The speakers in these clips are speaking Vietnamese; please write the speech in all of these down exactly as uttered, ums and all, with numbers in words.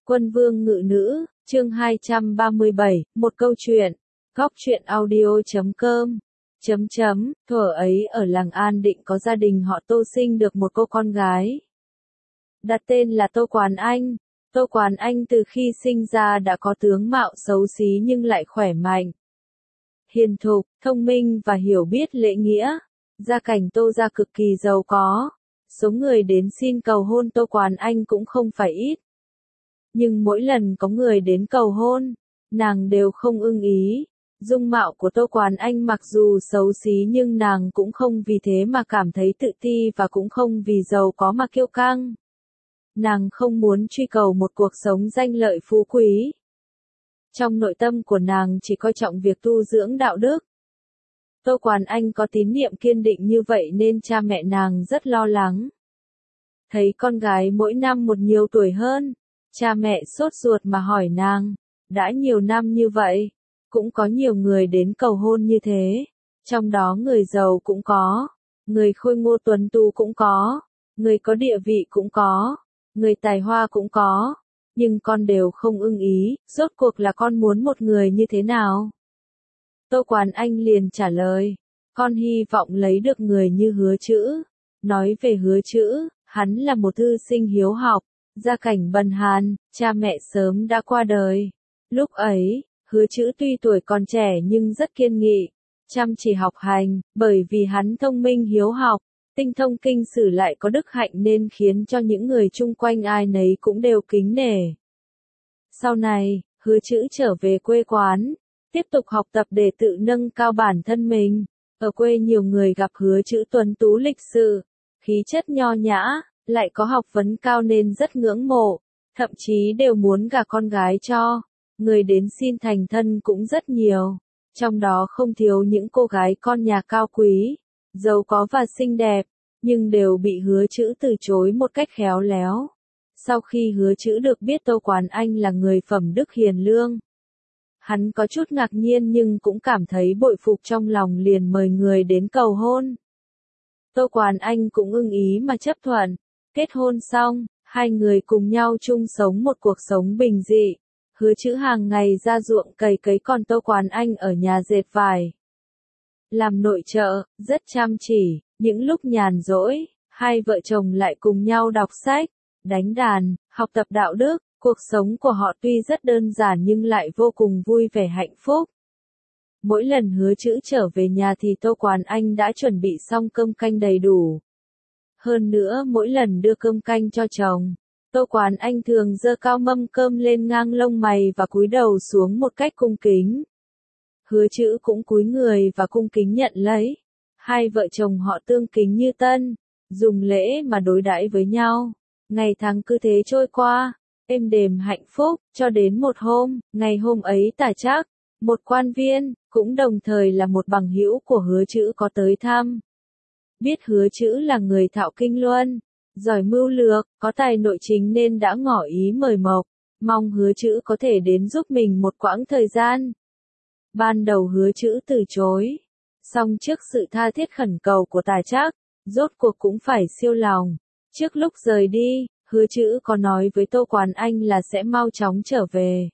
Quân vương ngự nữ, chương hai trăm ba mươi bảy, một câu chuyện, góc truyện audio chấm com, chấm chấm, thuở ấy ở làng An Định có gia đình họ Tô sinh được một cô con gái. Đặt tên là Tô Quản Anh. Tô Quản Anh từ khi sinh ra đã có tướng mạo xấu xí nhưng lại khỏe mạnh, hiền thục, thông minh và hiểu biết lễ nghĩa. Gia cảnh Tô gia cực kỳ giàu có. Số người đến xin cầu hôn Tô Quản Anh cũng không phải ít. Nhưng mỗi lần có người đến cầu hôn, nàng đều không ưng ý. Dung mạo của Tô Quản Anh mặc dù xấu xí nhưng nàng cũng không vì thế mà cảm thấy tự ti và cũng không vì giàu có mà kiêu căng. Nàng không muốn truy cầu một cuộc sống danh lợi phú quý. Trong nội tâm của nàng chỉ coi trọng việc tu dưỡng đạo đức. Tô Quản Anh có tín niệm kiên định như vậy nên cha mẹ nàng rất lo lắng. Thấy con gái mỗi năm một nhiều tuổi hơn, cha mẹ sốt ruột mà hỏi nàng, đã nhiều năm như vậy, cũng có nhiều người đến cầu hôn như thế, trong đó người giàu cũng có, người khôi ngô tuấn tú cũng có, người có địa vị cũng có, người tài hoa cũng có, nhưng con đều không ưng ý, rốt cuộc là con muốn một người như thế nào? Tô Quản Anh liền trả lời, con hy vọng lấy được người như Hứa Chữ. Nói về Hứa Chữ, hắn là một thư sinh hiếu học, gia cảnh bần hàn, cha mẹ sớm đã qua đời. Lúc ấy, Hứa Chữ tuy tuổi còn trẻ nhưng rất kiên nghị, chăm chỉ học hành, bởi vì hắn thông minh hiếu học, tinh thông kinh sử lại có đức hạnh nên khiến cho những người chung quanh ai nấy cũng đều kính nể. Sau này, Hứa Chữ trở về quê quán, tiếp tục học tập để tự nâng cao bản thân mình. Ở quê nhiều người gặp Hứa Chữ tuấn tú lịch sự, khí chất nho nhã, lại có học vấn cao nên rất ngưỡng mộ, thậm chí đều muốn gả con gái cho. Người đến xin thành thân cũng rất nhiều, trong đó không thiếu những cô gái con nhà cao quý, giàu có và xinh đẹp, nhưng đều bị Hứa Chữ từ chối một cách khéo léo. Sau khi Hứa Chữ được biết Tô Quản Anh là người phẩm đức hiền lương, hắn có chút ngạc nhiên nhưng cũng cảm thấy bội phục trong lòng, liền mời người đến cầu hôn. Tô Quản Anh cũng ưng ý mà chấp thuận. Kết hôn xong, hai người cùng nhau chung sống một cuộc sống bình dị. Hứa Chữ hàng ngày ra ruộng cày cấy còn Tô Quản Anh ở nhà dệt vải, làm nội trợ, rất chăm chỉ. Những lúc nhàn rỗi, hai vợ chồng lại cùng nhau đọc sách, đánh đàn, học tập đạo đức. Cuộc sống của họ tuy rất đơn giản nhưng lại vô cùng vui vẻ hạnh phúc. Mỗi lần Hứa Chữ trở về nhà thì Tô Quản Anh đã chuẩn bị xong cơm canh đầy đủ. Hơn nữa mỗi lần đưa cơm canh cho chồng, Tô Quản Anh thường giơ cao mâm cơm lên ngang lông mày và cúi đầu xuống một cách cung kính. Hứa Chữ cũng cúi người và cung kính nhận lấy. Hai vợ chồng họ tương kính như tân, dùng lễ mà đối đãi với nhau. Ngày tháng cứ thế trôi qua, êm đềm hạnh phúc, cho đến một hôm, ngày hôm ấy Tả Trác, một quan viên, cũng đồng thời là một bằng hữu của Hứa Chữ có tới thăm. Biết Hứa Chữ là người thạo kinh luân, giỏi mưu lược, có tài nội chính nên đã ngỏ ý mời mộc, mong Hứa Chữ có thể đến giúp mình một quãng thời gian. Ban đầu Hứa Chữ từ chối, song trước sự tha thiết khẩn cầu của Tả Trác, rốt cuộc cũng phải siêu lòng. Trước lúc rời đi, Hứa Chữ có nói với Tô Quản Anh là sẽ mau chóng trở về.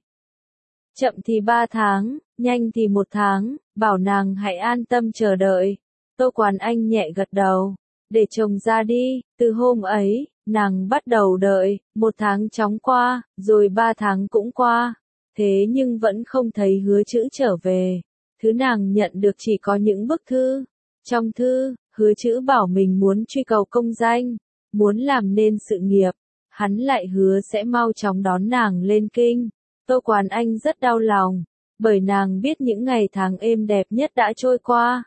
Chậm thì ba tháng, nhanh thì một tháng, bảo nàng hãy an tâm chờ đợi. Tô Quản Anh nhẹ gật đầu, để chồng ra đi. Từ hôm ấy, nàng bắt đầu đợi, một tháng chóng qua, rồi ba tháng cũng qua. Thế nhưng vẫn không thấy Hứa Chữ trở về. Thứ nàng nhận được chỉ có những bức thư. Trong thư, Hứa Chữ bảo mình muốn truy cầu công danh, muốn làm nên sự nghiệp. Hắn lại hứa sẽ mau chóng đón nàng lên kinh. Tô Quản Anh rất đau lòng, bởi nàng biết những ngày tháng êm đẹp nhất đã trôi qua.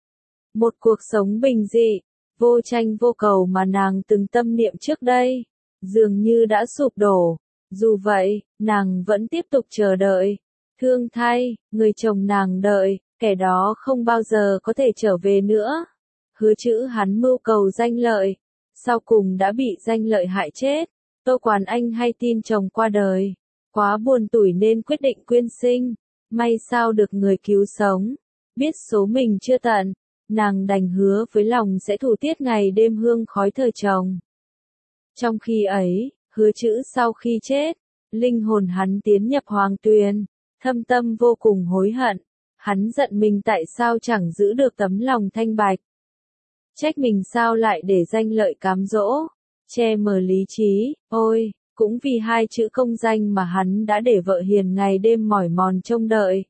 Một cuộc sống bình dị, vô tranh vô cầu mà nàng từng tâm niệm trước đây, dường như đã sụp đổ. Dù vậy, nàng vẫn tiếp tục chờ đợi. Thương thay, người chồng nàng đợi, kẻ đó không bao giờ có thể trở về nữa. Hứa Chữ hắn mưu cầu danh lợi, sau cùng đã bị danh lợi hại chết. Tô Quản Anh hay tin chồng qua đời, quá buồn tủi nên quyết định quyên sinh. May sao được người cứu sống, biết số mình chưa tận, nàng đành hứa với lòng sẽ thủ tiết ngày đêm hương khói thờ chồng. Trong khi ấy, Hứa Chữ sau khi chết, Linh hồn hắn tiến nhập hoàng tuyền, thâm tâm vô cùng hối hận. Hắn giận mình tại sao chẳng giữ được tấm lòng thanh bạch. Trách mình sao lại để danh lợi cám dỗ, che mờ lý trí, ôi, cũng vì hai chữ công danh mà hắn đã để vợ hiền ngày đêm mỏi mòn trông đợi.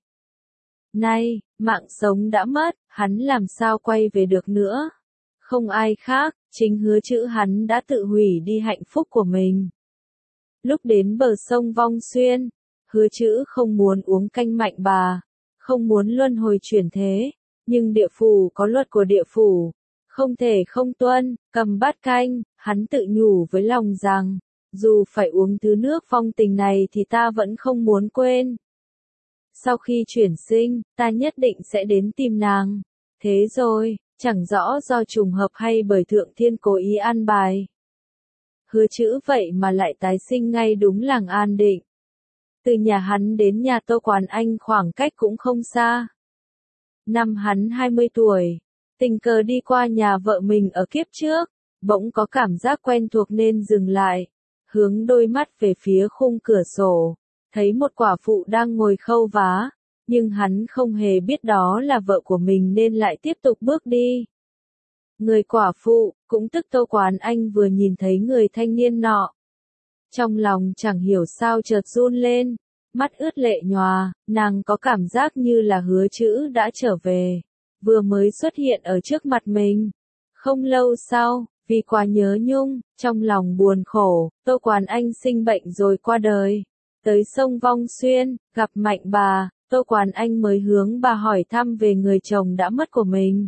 Nay, mạng sống đã mất, hắn làm sao quay về được nữa. Không ai khác, chính Hứa Chữ hắn đã tự hủy đi hạnh phúc của mình. Lúc đến bờ sông Vong Xuyên, Hứa Chữ không muốn uống canh Mạnh Bà, không muốn luân hồi chuyển thế, nhưng địa phủ có luật của địa phủ, không thể không tuân. Cầm bát canh, hắn tự nhủ với lòng rằng, dù phải uống thứ nước phong tình này thì ta vẫn không muốn quên. Sau khi chuyển sinh, ta nhất định sẽ đến tìm nàng. Thế rồi, chẳng rõ do trùng hợp hay bởi Thượng Thiên cố ý an bài. Hứa Chữ vậy mà lại tái sinh ngay đúng làng An Định. Từ nhà hắn đến nhà Tô Quán Anh khoảng cách cũng không xa. Năm hắn hai mươi tuổi, tình cờ đi qua nhà vợ mình ở kiếp trước, bỗng có cảm giác quen thuộc nên dừng lại, hướng đôi mắt về phía khung cửa sổ, thấy một quả phụ đang ngồi khâu vá, nhưng hắn không hề biết đó là vợ của mình nên lại tiếp tục bước đi. Người quả phụ, cũng tức Tô Quán Anh vừa nhìn thấy người thanh niên nọ. Trong lòng chẳng hiểu sao chợt run lên, mắt ướt lệ nhòa, nàng có cảm giác như là Hứa Chữ đã trở về, vừa mới xuất hiện ở trước mặt mình. Không lâu sau, vì quá nhớ nhung, trong lòng buồn khổ, Tô Quán Anh sinh bệnh rồi qua đời. Tới sông Vong Xuyên, gặp Mạnh Bà, Tô Quán Anh mới hướng bà hỏi thăm về người chồng đã mất của mình.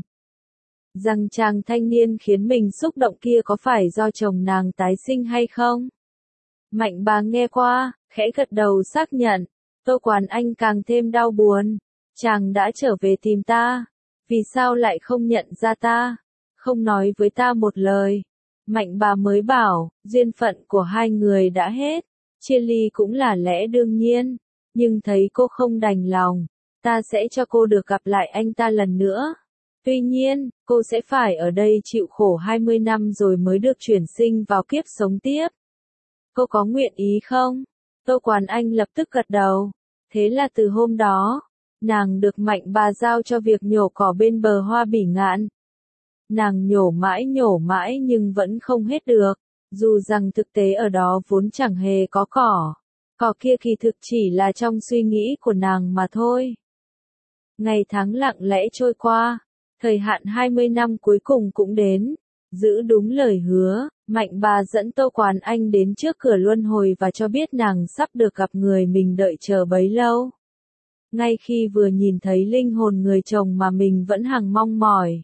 Rằng chàng thanh niên khiến mình xúc động kia có phải do chồng nàng tái sinh hay không? Mạnh Bà nghe qua, khẽ gật đầu xác nhận. Tô Quán Anh càng thêm đau buồn. Chàng đã trở về tìm ta, vì sao lại không nhận ra ta, không nói với ta một lời. Mạnh Bà mới bảo, duyên phận của hai người đã hết, chia ly cũng là lẽ đương nhiên, nhưng thấy cô không đành lòng, ta sẽ cho cô được gặp lại anh ta lần nữa. Tuy nhiên, cô sẽ phải ở đây chịu khổ hai mươi năm rồi mới được chuyển sinh vào kiếp sống tiếp. Cô có nguyện ý không? Tô Quán Anh lập tức gật đầu. Thế là từ hôm đó, nàng được Mạnh Bà giao cho việc nhổ cỏ bên bờ Hoa Bỉ Ngạn. Nàng nhổ mãi nhổ mãi nhưng vẫn không hết được, dù rằng thực tế ở đó vốn chẳng hề có cỏ. Cỏ kia kỳ thực chỉ là trong suy nghĩ của nàng mà thôi. Ngày tháng lặng lẽ trôi qua, thời hạn hai mươi năm cuối cùng cũng đến. Giữ đúng lời hứa, Mạnh Bà dẫn Tô Quán Anh đến trước cửa luân hồi và cho biết nàng sắp được gặp người mình đợi chờ bấy lâu. Ngay khi vừa nhìn thấy linh hồn người chồng mà mình vẫn hằng mong mỏi,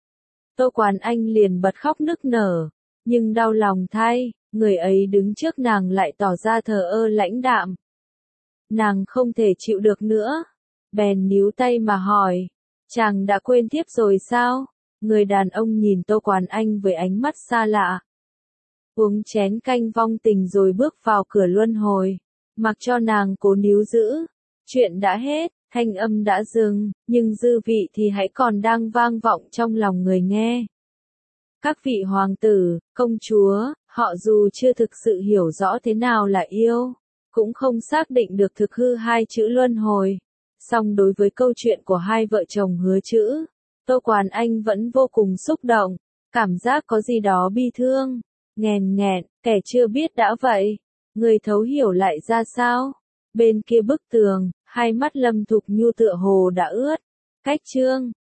Tô Quán Anh liền bật khóc nức nở, nhưng đau lòng thay, người ấy đứng trước nàng lại tỏ ra thờ ơ lãnh đạm. Nàng không thể chịu được nữa, bèn níu tay mà hỏi, chàng đã quên thiếp rồi sao? Người đàn ông nhìn Tô Quán Anh với ánh mắt xa lạ. Uống chén canh vong tình rồi bước vào cửa luân hồi, mặc cho nàng cố níu giữ. Chuyện đã hết, thanh âm đã dừng, nhưng dư vị thì hãy còn đang vang vọng trong lòng người nghe. Các vị hoàng tử, công chúa, họ dù chưa thực sự hiểu rõ thế nào là yêu, cũng không xác định được thực hư hai chữ luân hồi. Song đối với câu chuyện của hai vợ chồng Hứa Chữ, Tô Quán Anh vẫn vô cùng xúc động, cảm giác có gì đó bi thương, nghèn nghẹn, kẻ chưa biết đã vậy, người thấu hiểu lại ra sao. Bên kia bức tường, hai mắt Lâm Thục Nhu tựa hồ đã ướt. Cách chương